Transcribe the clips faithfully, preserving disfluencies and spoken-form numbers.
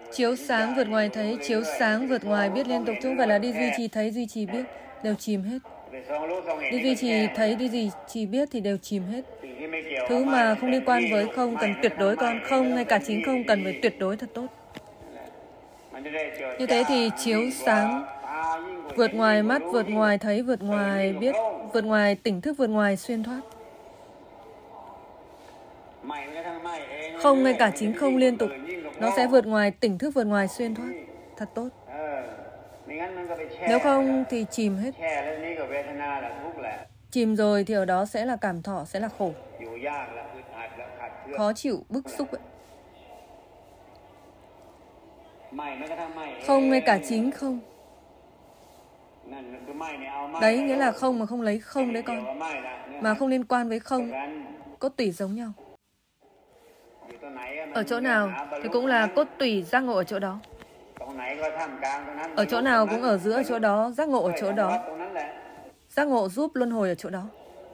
Chiếu sáng vượt ngoài thấy, chiếu sáng vượt ngoài biết liên tục, chứ không phải là đi duy trì thấy, duy trì biết, đều chìm hết. Đi duy trì thấy, đi duy trì biết thì đều chìm hết. Thứ mà không liên quan với không cần tuyệt đối con, không ngay cả chính không cần phải tuyệt đối thật tốt. Như thế thì chiếu sáng vượt ngoài mắt, vượt ngoài thấy, vượt ngoài biết, vượt ngoài tỉnh thức, vượt ngoài xuyên thoát. Không ngay cả chính không liên tục, nó sẽ vượt ngoài tỉnh thức, vượt ngoài xuyên thoát. Thật tốt. Nếu không thì chìm hết. Chìm rồi thì ở đó sẽ là cảm thọ, sẽ là khổ, khó chịu, bức xúc ấy. Không ngay cả chính không. Đấy nghĩa là không mà không lấy không đấy con. Mà không liên quan với không, cốt tủy giống nhau. Ở chỗ nào thì cũng là cốt tủy giác ngộ ở chỗ đó. Ở chỗ nào cũng ở giữa ở chỗ đó, giác ngộ ở chỗ đó. Giác ngộ giúp luân hồi ở chỗ đó.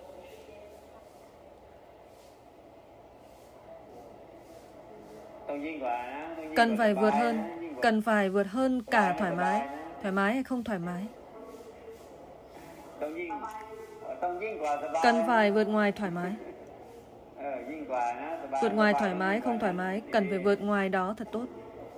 Cần phải vượt hơn, cần phải vượt hơn cả thoải mái. Thoải mái hay không thoải mái? Cần phải vượt ngoài thoải mái. Vượt ngoài thoải mái, không thoải mái, cần phải vượt ngoài đó thật tốt.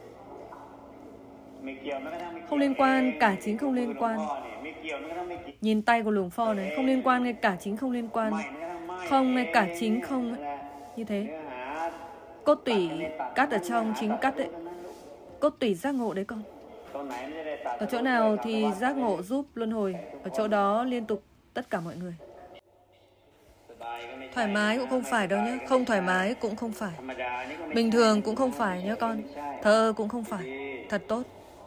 Không liên quan, cả chính không liên quan. Nhìn tay của Luồng Pho này, không liên quan ngay cả chính không liên quan. Không ngay cả chính không ấy. Như thế. Cốt tủy cắt ở trong chính cắt đấy. Cốt tủy giác ngộ đấy con. Ở chỗ nào thì giác ngộ giúp luân hồi, ở chỗ đó liên tục tất cả mọi người. Thoải mái cũng không phải đâu nhé. Không thoải mái cũng không phải. Bình thường cũng không phải nhé con. Thờ cũng không phải. Thật tốt.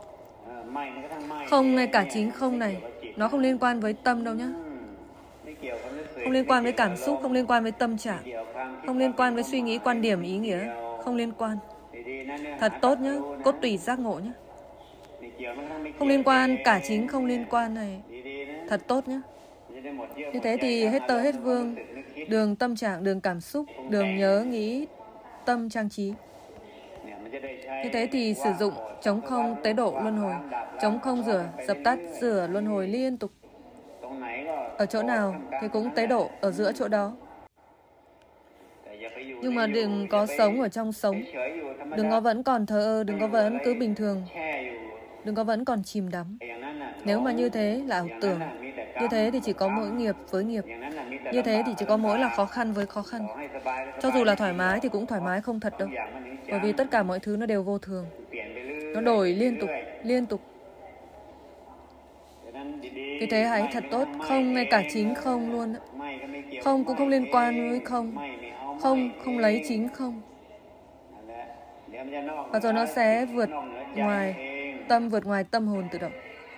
Không ngay cả chính không này, nó không liên quan với tâm đâu nhé. Không liên quan với cảm xúc, không liên quan với tâm trạng, không liên quan với suy nghĩ, quan điểm, ý nghĩa. Không liên quan. Thật tốt nhé. Cốt tủy giác ngộ nhé. Không liên quan, cả chính không liên quan này. Thật tốt nhé. Như thế thì hết tơ hết vương, đường tâm trạng, đường cảm xúc, đường nhớ nghĩ, tâm trang trí. Như thế thì sử dụng chống không tế độ luân hồi, chống không rửa, dập tắt, rửa luân hồi liên tục. Ở chỗ nào thì cũng tế độ ở giữa chỗ đó. Nhưng mà đừng có sống ở trong sống. Đừng có vẫn còn thờ ơ, đừng có vẫn cứ bình thường. Đừng có vẫn còn chìm đắm. Nếu mà như thế là ảo tưởng. Như thế thì chỉ có mỗi nghiệp với nghiệp. Như thế thì chỉ có mỗi là khó khăn với khó khăn. Cho dù là thoải mái thì cũng thoải mái không thật đâu. Bởi vì tất cả mọi thứ nó đều vô thường. Nó đổi liên tục, liên tục. Vì thế hãy thật tốt. Không ngay cả chính không luôn. Không cũng không liên quan với không. Không, không lấy chính không. Và rồi nó sẽ vượt ngoài tâm, vượt ngoài tâm hồn tự động.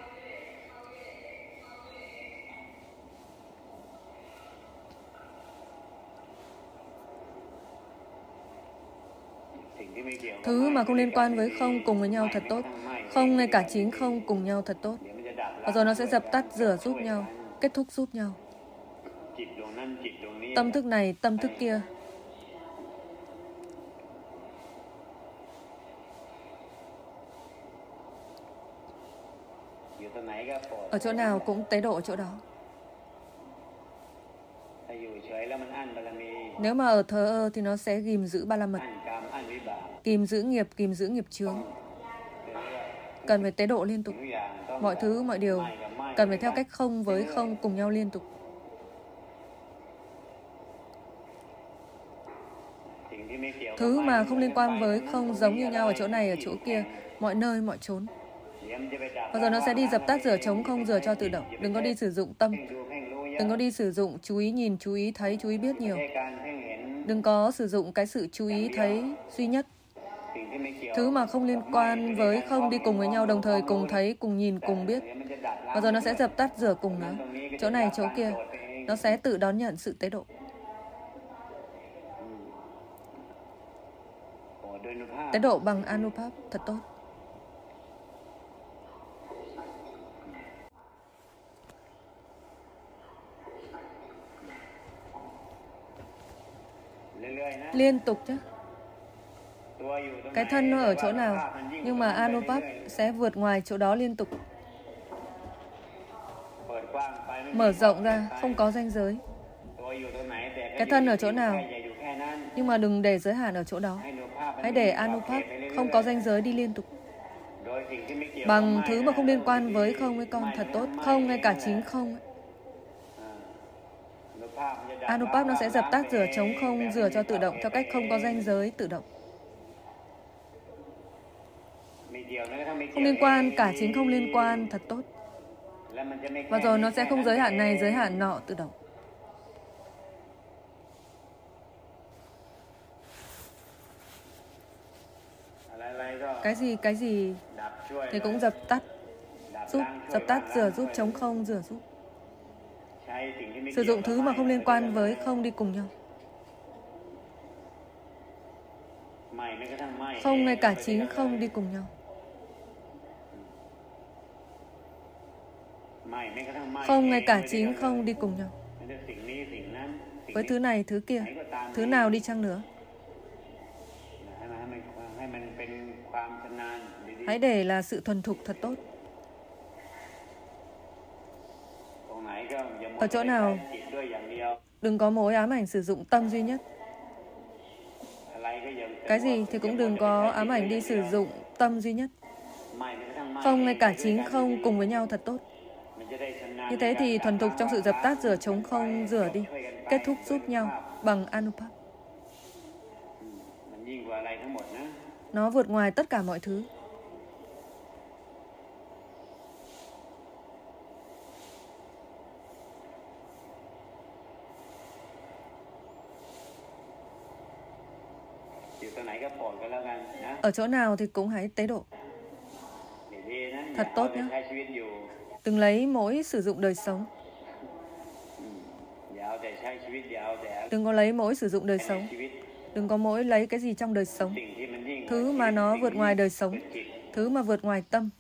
Thứ mà không liên quan với không cùng với nhau thật tốt. Không ngay cả chính không cùng nhau thật tốt. Và rồi nó sẽ dập tắt, rửa giúp nhau, kết thúc giúp nhau. Tâm thức này, tâm thức kia. Ở chỗ nào cũng tế độ ở chỗ đó. Nếu mà ở thờ ơ thì nó sẽ ghim giữ ba la mật, kìm giữ nghiệp, kìm giữ nghiệp chướng. Cần phải tế độ liên tục. Mọi thứ, mọi điều cần phải theo cách không với không cùng nhau liên tục. Thứ mà không liên quan với không giống như nhau ở chỗ này, ở chỗ kia, mọi nơi, mọi chốn. Và rồi nó sẽ đi dập tắt, rửa, chống không, rửa cho tự động. Đừng có đi sử dụng tâm. Đừng có đi sử dụng chú ý nhìn, chú ý thấy, chú ý biết nhiều. Đừng có sử dụng cái sự chú ý thấy duy nhất. Thứ mà không liên quan với không đi cùng với nhau, đồng thời cùng thấy, cùng nhìn, cùng biết. Và rồi nó sẽ dập tắt, rửa cùng nó. Chỗ này, chỗ kia. Nó sẽ tự đón nhận sự tế độ. Tế độ bằng Anupap thật tốt. Liên tục chứ. Cái thân nó ở chỗ nào, nhưng mà Anupap sẽ vượt ngoài chỗ đó liên tục. Mở rộng ra, không có ranh giới. Cái thân ở chỗ nào, nhưng mà đừng để giới hạn ở chỗ đó. Hãy để Anupap không có ranh giới đi liên tục. Bằng thứ mà không liên quan với không với con, thật tốt. Không ngay cả chính không ấy. Anupap nó sẽ dập tắt rửa trống không, rửa cho tự động theo cách không có ranh giới tự động. Không liên quan, cả chính không liên quan, thật tốt. Và rồi nó sẽ không giới hạn này, giới hạn nọ tự động. Cái gì, cái gì thì cũng dập tắt, giúp, dập tắt, rửa giúp, chống không, rửa giúp. Sử dụng thứ mà không liên quan với không đi cùng nhau. Không ngay cả chính không đi cùng nhau. Không ngay cả chính không đi cùng nhau. Với thứ này, thứ kia, thứ nào đi chăng nữa. Hãy để là sự thuần thục thật tốt. Ở chỗ nào, đừng có mối ám ảnh sử dụng tâm duy nhất. Cái gì thì cũng đừng có ám ảnh đi sử dụng tâm duy nhất. Không ngay cả chính không cùng với nhau thật tốt. Như thế thì thuần thục trong sự dập tắt, rửa trống không, rửa đi, kết thúc giúp nhau bằng Anupap. Nó vượt ngoài tất cả mọi thứ. Ở chỗ nào thì cũng hãy tế độ. Thật tốt nhé. Đừng lấy mỗi sử dụng đời sống. Đừng có lấy mỗi sử dụng đời sống. Đừng có mỗi lấy cái gì trong đời sống. Thứ mà nó vượt ngoài đời sống. Thứ mà vượt ngoài tâm.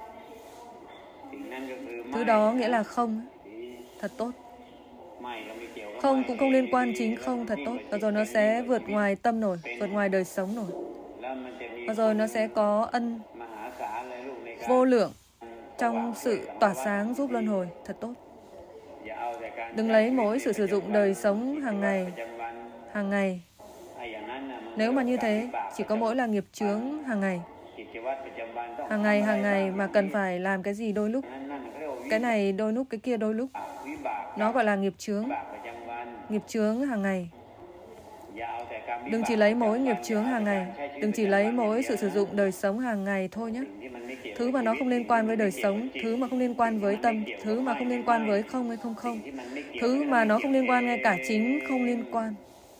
Thứ đó nghĩa là không. Thật tốt. Không cũng không liên quan chính không, thật tốt. Và rồi nó sẽ vượt ngoài tâm nổi, vượt ngoài đời sống nổi. Và rồi nó sẽ có ân vô lượng trong sự tỏa sáng giúp luân hồi, thật tốt. Đừng lấy mỗi sự sử dụng đời sống hàng ngày, hàng ngày. Nếu mà như thế, chỉ có mỗi là nghiệp chướng hàng ngày. Hàng ngày, hàng ngày mà cần phải làm cái gì đôi lúc. Cái này đôi lúc, cái kia đôi lúc. Nó gọi là nghiệp chướng. Nghiệp chướng hàng ngày. Đừng chỉ lấy mỗi nghiệp chướng hàng ngày. Đừng chỉ lấy mỗi sự sử dụng đời sống hàng ngày thôi nhé. Thứ mà nó không liên quan với đời sống, thứ mà không liên quan với tâm, thứ mà không liên quan với không hay không không, thứ mà nó không liên quan ngay cả chính không liên quan.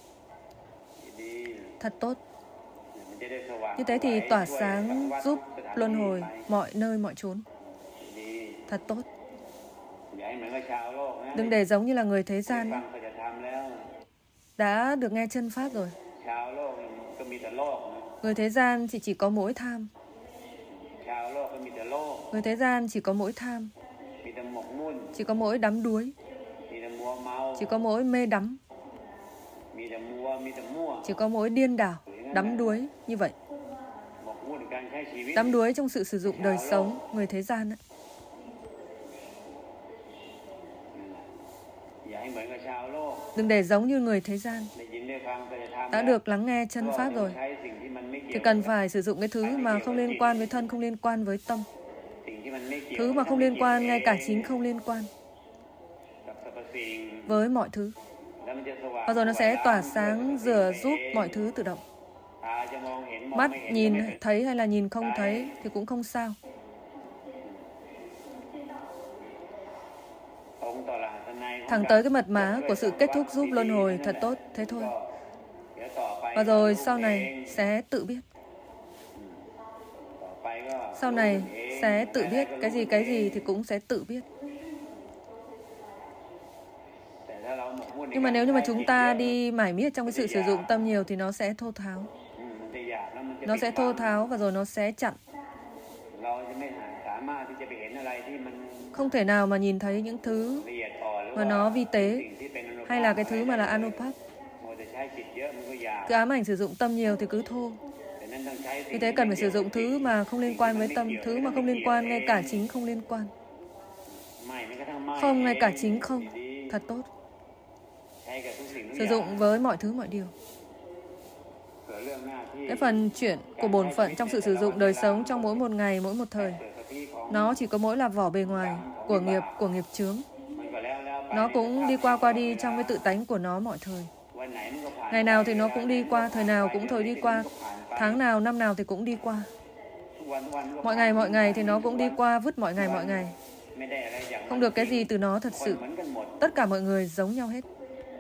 Thật tốt. Như thế thì tỏa sáng giúp luân hồi mọi nơi mọi chốn. Thật tốt. Đừng để giống như là người thế gian nhé. Đã được nghe chân pháp rồi. Người thế gian thì chỉ có mỗi tham. Người thế gian chỉ có mỗi tham. Chỉ có mỗi đắm đuối. Chỉ có mỗi mê đắm. Chỉ có mỗi điên đảo, đắm đuối như vậy. Đắm đuối trong sự sử dụng đời sống, người thế gian ấy. Đừng để giống như người thế gian. Đã được lắng nghe chân pháp rồi thì cần phải sử dụng cái thứ mà không liên quan với thân, không liên quan với tâm. Thứ mà không liên quan, ngay cả chính không liên quan với mọi thứ. Và rồi nó sẽ tỏa sáng, rửa giúp mọi thứ tự động. Mắt nhìn thấy hay là nhìn không thấy thì cũng không sao. Thẳng tới cái mật mã của sự kết thúc giúp luân hồi, thật tốt, thế thôi. Và rồi sau này sẽ tự biết. Sau này sẽ tự biết, cái gì cái gì thì cũng sẽ tự biết. Nhưng mà nếu như mà chúng ta đi mải miết trong cái sự sử dụng tâm nhiều thì nó sẽ thô tháo. Nó sẽ thô tháo và rồi nó sẽ chặn. Không thể nào mà nhìn thấy những thứ mà nó vi tế hay là cái thứ mà là Anupap. Cứ ám ảnh sử dụng tâm nhiều thì cứ thô. Vì thế cần phải sử dụng thứ mà không liên quan với tâm, thứ mà không liên quan, ngay cả chính không liên quan. Không, ngay cả chính không. Thật tốt. Sử dụng với mọi thứ, mọi điều. Cái phần chuyển của bổn phận trong sự sử dụng đời sống trong mỗi một ngày, mỗi một thời, nó chỉ có mỗi là vỏ bề ngoài của nghiệp, của nghiệp chướng. Nó cũng đi qua qua đi trong cái tự tánh của nó mọi thời. Ngày nào thì nó cũng đi qua, thời nào cũng thời đi qua, tháng nào, năm nào thì cũng đi qua. Mọi ngày, mọi ngày thì nó cũng đi qua, vứt mọi ngày, mọi ngày. Không được cái gì từ nó thật sự. Tất cả mọi người giống nhau hết.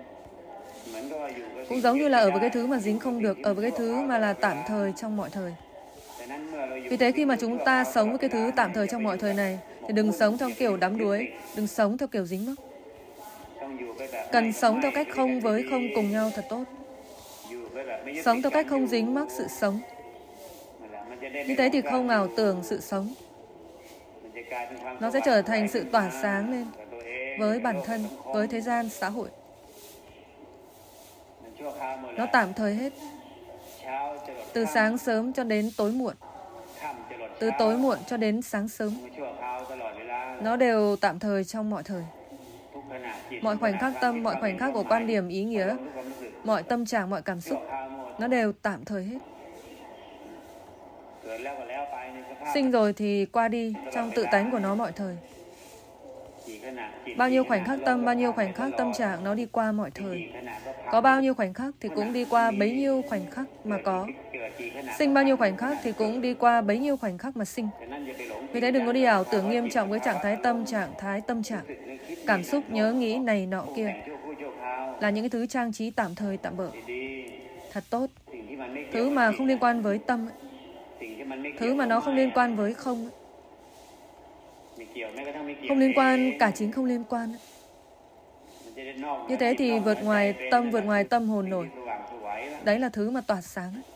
Cũng giống như là ở với cái thứ mà dính không được, ở với cái thứ mà là tạm thời trong mọi thời. Vì thế khi mà chúng ta sống với cái thứ tạm thời trong mọi thời này, thì đừng sống theo kiểu đắm đuối, đừng sống theo kiểu dính mắc. Cần sống theo cách không với không cùng nhau thật tốt. Sống theo cách không dính mắc sự sống. Như thế thì không ảo tưởng sự sống. Nó sẽ trở thành sự tỏa sáng lên với bản thân, với thế gian, xã hội. Nó tạm thời hết. Từ sáng sớm cho đến tối muộn. Từ tối muộn cho đến sáng sớm. Nó đều tạm thời trong mọi thời. Mọi khoảnh khắc tâm, mọi khoảnh khắc của quan điểm, ý nghĩa, mọi tâm trạng, mọi cảm xúc, nó đều tạm thời hết. Sinh rồi thì qua đi trong tự tánh của nó mọi thời. Bao nhiêu khoảnh khắc tâm, bao nhiêu khoảnh khắc tâm trạng nó đi qua mọi thời. Có bao nhiêu khoảnh khắc thì cũng đi qua bấy nhiêu khoảnh khắc mà có. Sinh bao nhiêu khoảnh khắc thì cũng đi qua bấy nhiêu khoảnh khắc mà sinh. Vì thế đừng có đi ảo tưởng nghiêm trọng với trạng thái tâm, trạng thái tâm trạng, cảm xúc, nhớ nghĩ này nọ kia. Là những cái thứ trang trí tạm thời, tạm bợ. Thật tốt. Thứ mà không liên quan với tâm ấy. Thứ mà nó không liên quan với không ấy. Không liên quan, cả chính không liên quan ấy. Như thế thì vượt ngoài tâm, vượt ngoài tâm hồn nổi. Đấy là thứ mà tỏa sáng ấy.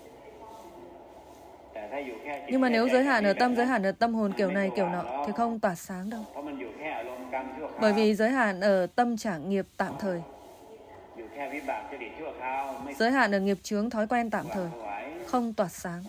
Nhưng mà nếu giới hạn ở tâm, giới hạn ở tâm hồn kiểu này, kiểu nọ thì không tỏa sáng đâu. Bởi vì giới hạn ở tâm trạng nghiệp tạm thời. Giới hạn ở nghiệp chướng thói quen tạm thời. Không tỏa sáng.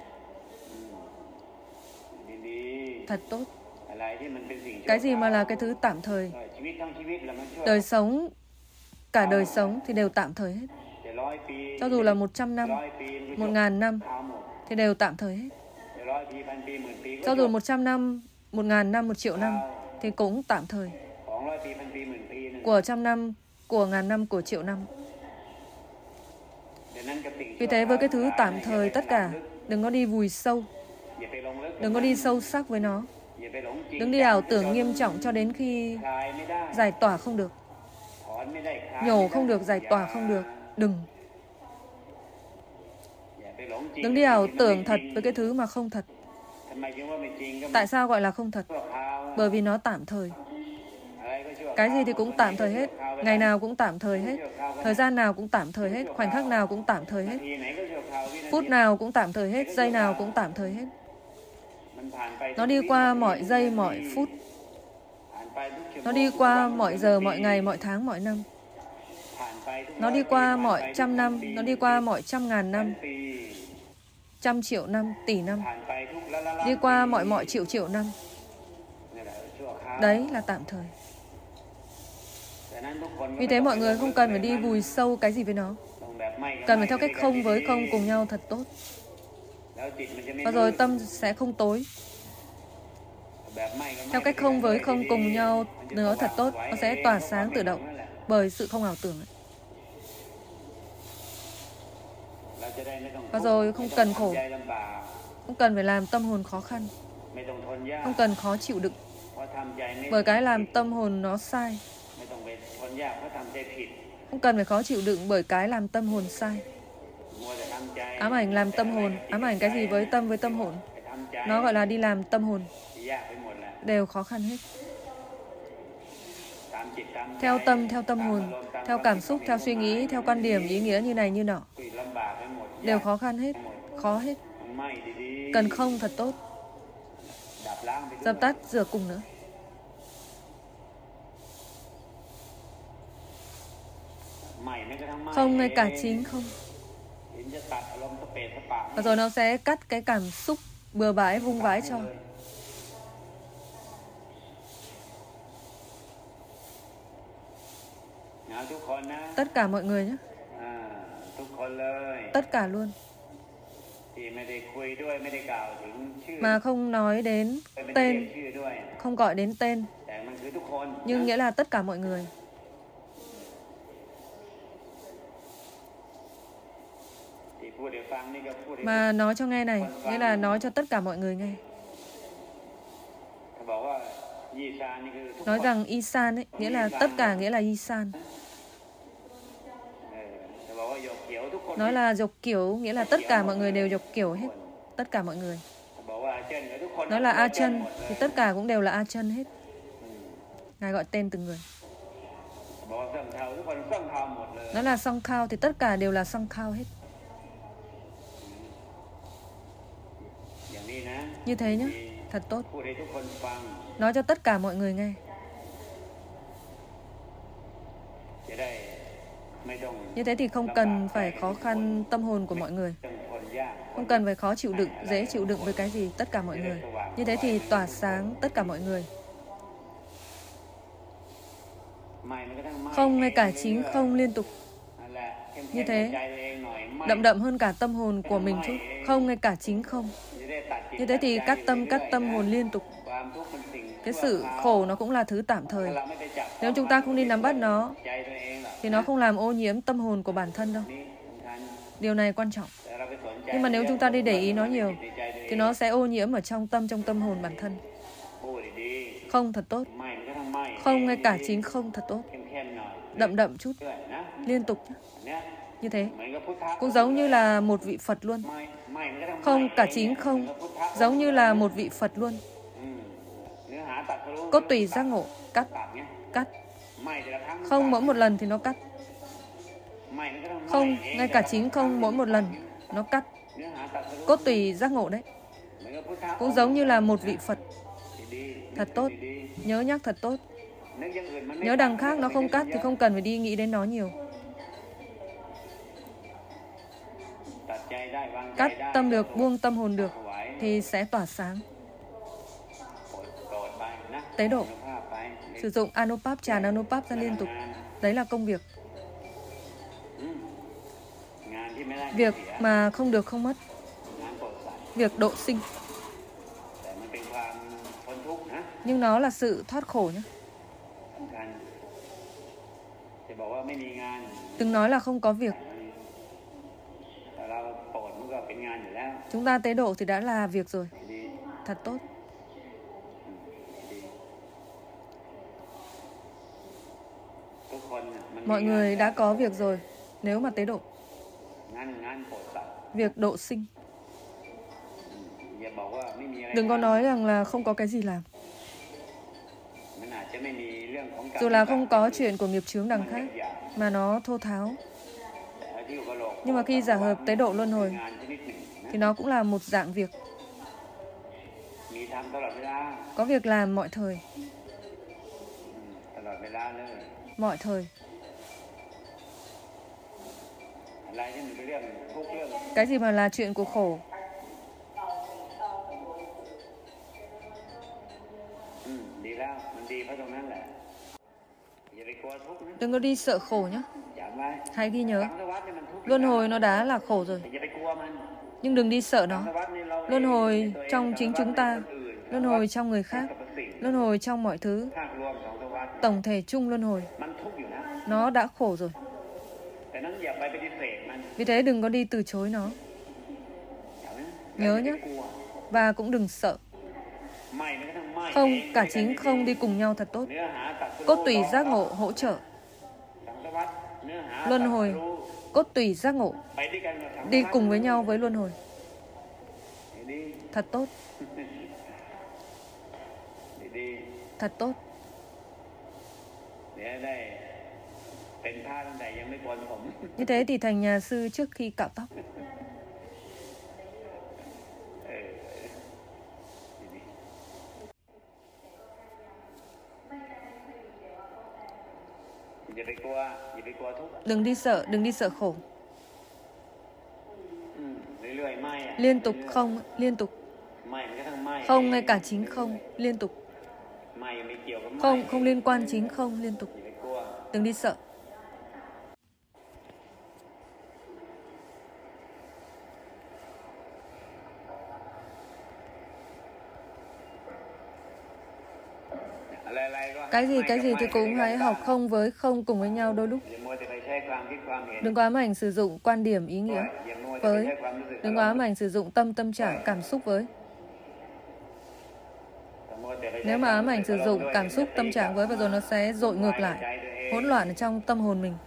Thật tốt. Cái gì mà là cái thứ tạm thời? Đời sống, cả đời sống thì đều tạm thời hết. Cho dù là một trăm năm, một ngàn năm thì đều tạm thời hết. Cho dù một trăm năm, một ngàn năm, một triệu năm thì cũng tạm thời. Của trăm năm, của ngàn năm, của triệu năm. Vì thế với cái thứ tạm thời tất cả, đừng có đi vùi sâu. Đừng có đi sâu sắc với nó. Đừng đi ảo tưởng nghiêm trọng cho đến khi giải tỏa không được. Nhổ không được, giải tỏa không được. Đừng. Đừng đi ảo tưởng thật với cái thứ mà không thật. Tại sao gọi là không thật? Bởi vì nó tạm thời. Cái gì thì cũng tạm thời hết. Ngày nào cũng tạm thời hết. Thời gian nào cũng tạm thời hết. Khoảnh khắc nào cũng tạm thời hết. Phút nào cũng tạm thời hết. Giây nào cũng tạm thời hết. Nó đi qua mọi giây, mọi phút. Nó đi qua mọi giờ, mọi ngày, mọi tháng, mọi năm. Nó đi qua mọi trăm năm. Nó đi qua mọi trăm ngàn năm. Trăm triệu năm, tỷ năm. Đi qua mọi mọi triệu triệu năm. Đấy là tạm thời. Vì thế mọi người không cần phải đi vùi sâu cái gì với nó. Cần phải theo cách không với không cùng nhau thật tốt. Và rồi tâm sẽ không tối. Theo cách không với không cùng nhau nữa thật tốt, nó sẽ tỏa sáng tự động bởi sự không ảo tưởng ấy. Và rồi không cần khổ. Không cần phải làm tâm hồn khó khăn. Không cần khó chịu đựng. Bởi cái làm tâm hồn nó sai. Không cần phải khó chịu đựng bởi cái làm tâm hồn sai. Ám ảnh làm tâm hồn. Ám ảnh cái gì với tâm với tâm hồn? Nó gọi là đi làm tâm hồn. Đều khó khăn hết. Theo tâm, theo tâm hồn, theo cảm xúc, theo suy nghĩ, theo quan điểm, ý nghĩa như này như nọ. Đều khó khăn hết. Khó hết. Cần không thật tốt. Dập tắt, rửa cùng nữa. Không ngay cả chính không. Và rồi nó sẽ cắt cái cảm xúc bừa bãi, vung vãi cho. Tất cả mọi người nhé. Tất cả luôn. Mà không nói đến tên, không gọi đến tên, nhưng nghĩa là tất cả mọi người. Mà nói cho nghe này, nghĩa là nói cho tất cả mọi người nghe. Nói rằng Isan ấy, nghĩa là tất cả, nghĩa là Isan. Nói là dọc kiểu, nghĩa là tất cả mọi người đều dọc kiểu hết. Tất cả mọi người. Nói là A chân, thì tất cả cũng đều là A chân hết. Ngài gọi tên từng người. Nói là Song Khao, thì tất cả đều là Song Khao hết. Như thế nhé, thật tốt. Nói cho tất cả mọi người nghe. Như thế thì không cần phải khó khăn tâm hồn của mọi người. Không cần phải khó chịu đựng, dễ chịu đựng với cái gì, tất cả mọi người. Như thế thì tỏa sáng tất cả mọi người. Không ngay cả chính không liên tục. Như thế, đậm đậm hơn cả tâm hồn của mình chút. Không ngay cả chính không. Như thế thì cắt tâm cắt tâm hồn liên tục. Cái sự khổ nó cũng là thứ tạm thời. Nếu chúng ta không đi nắm bắt nó, thì nó không làm ô nhiễm tâm hồn của bản thân đâu. Điều này quan trọng. Nhưng mà nếu chúng ta đi để ý nó nhiều, thì nó sẽ ô nhiễm ở trong tâm, trong tâm hồn bản thân. Không thật tốt. Không ngay cả chính không thật tốt. Đậm đậm chút. Liên tục. Như thế. Cũng giống như là một vị Phật luôn. Không cả chính không. Giống như là một vị Phật luôn. Cốt tùy giác ngộ. Cắt. Cắt. Không mỗi một lần thì nó cắt. Không ngay cả chính không mỗi một lần nó cắt. Cốt tùy giác ngộ đấy. Cũng giống như là một vị Phật. Thật tốt. Nhớ nhắc thật tốt. Nhớ đằng khác nó không cắt thì không cần phải đi nghĩ đến nó nhiều. Cắt tâm được, buông tâm hồn được, thì sẽ tỏa sáng. Tế độ. Sử dụng Anupap, tràn Anupap ra liên tục. Đấy là công việc. Việc mà không được không mất. Việc độ sinh. Nhưng nó là sự thoát khổ nhé. Đừng nói là không có việc. Chúng ta tế độ thì đã là việc rồi. Thật tốt. Mọi người đã có việc rồi nếu mà tế độ. Việc độ sinh. Đừng có nói rằng là không có cái gì làm. Dù là không có chuyện của nghiệp chướng đằng khác, mà nó thô tháo. Nhưng mà khi giả hợp tế độ luân hồi, thì nó cũng là một dạng việc. Có việc làm mọi thời. Mọi thời. Cái gì mà là chuyện của khổ? Đừng có đi sợ khổ nhé. Hãy ghi nhớ, luân hồi nó đã là khổ rồi. Nhưng đừng đi sợ nó. Luân hồi trong chính chúng ta, luân hồi trong người khác, luân hồi trong mọi thứ. Tổng thể chung luân hồi, nó đã khổ rồi. Vì thế đừng có đi từ chối nó. Nhớ nhé. Và cũng đừng sợ. Không, cả chính không đi cùng nhau thật tốt. Cốt tùy giác ngộ hỗ trợ. Luân hồi, cốt tùy giác ngộ, đi cùng với nhau với luân hồi. Thật tốt. Thật tốt. Như thế thì thành nhà sư trước khi cạo tóc. Đừng đi sợ, đừng đi sợ khổ. liên tục không, liên tục. Không ngay cả chính không, liên tục. Không, không liên quan chính không, liên tục. Đừng đi sợ. Cái gì, cái gì thì cũng hãy học không với không cùng với nhau đôi lúc. Đừng có ám ảnh sử dụng quan điểm ý nghĩa với. Đừng có ám ảnh sử dụng tâm, tâm trạng, cảm xúc với. Nếu mà ám ảnh sử dụng cảm xúc, tâm trạng với, và rồi nó sẽ dội ngược lại, hỗn loạn ở trong tâm hồn mình.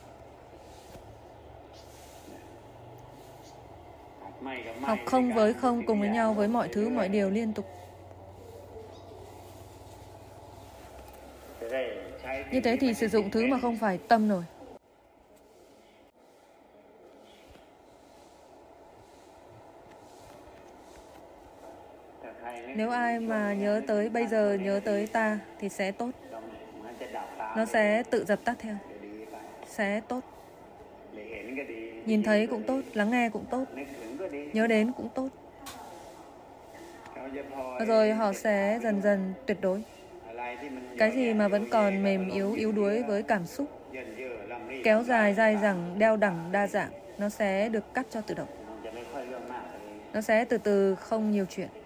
Học không với không cùng với nhau với mọi thứ, mọi điều liên tục. Như thế thì sử dụng thứ mà không phải tâm rồi. Nếu ai mà nhớ tới bây giờ, nhớ tới ta thì sẽ tốt. Nó sẽ tự dập tắt theo. Sẽ tốt. Nhìn thấy cũng tốt, lắng nghe cũng tốt, nhớ đến cũng tốt. Rồi họ sẽ dần dần tuyệt đối. Cái gì mà vẫn còn mềm yếu, yếu đuối với cảm xúc, kéo dài, dai dẳng, đeo đẳng, đa dạng, nó sẽ được cắt cho tự động. Nó sẽ từ từ không nhiều chuyện.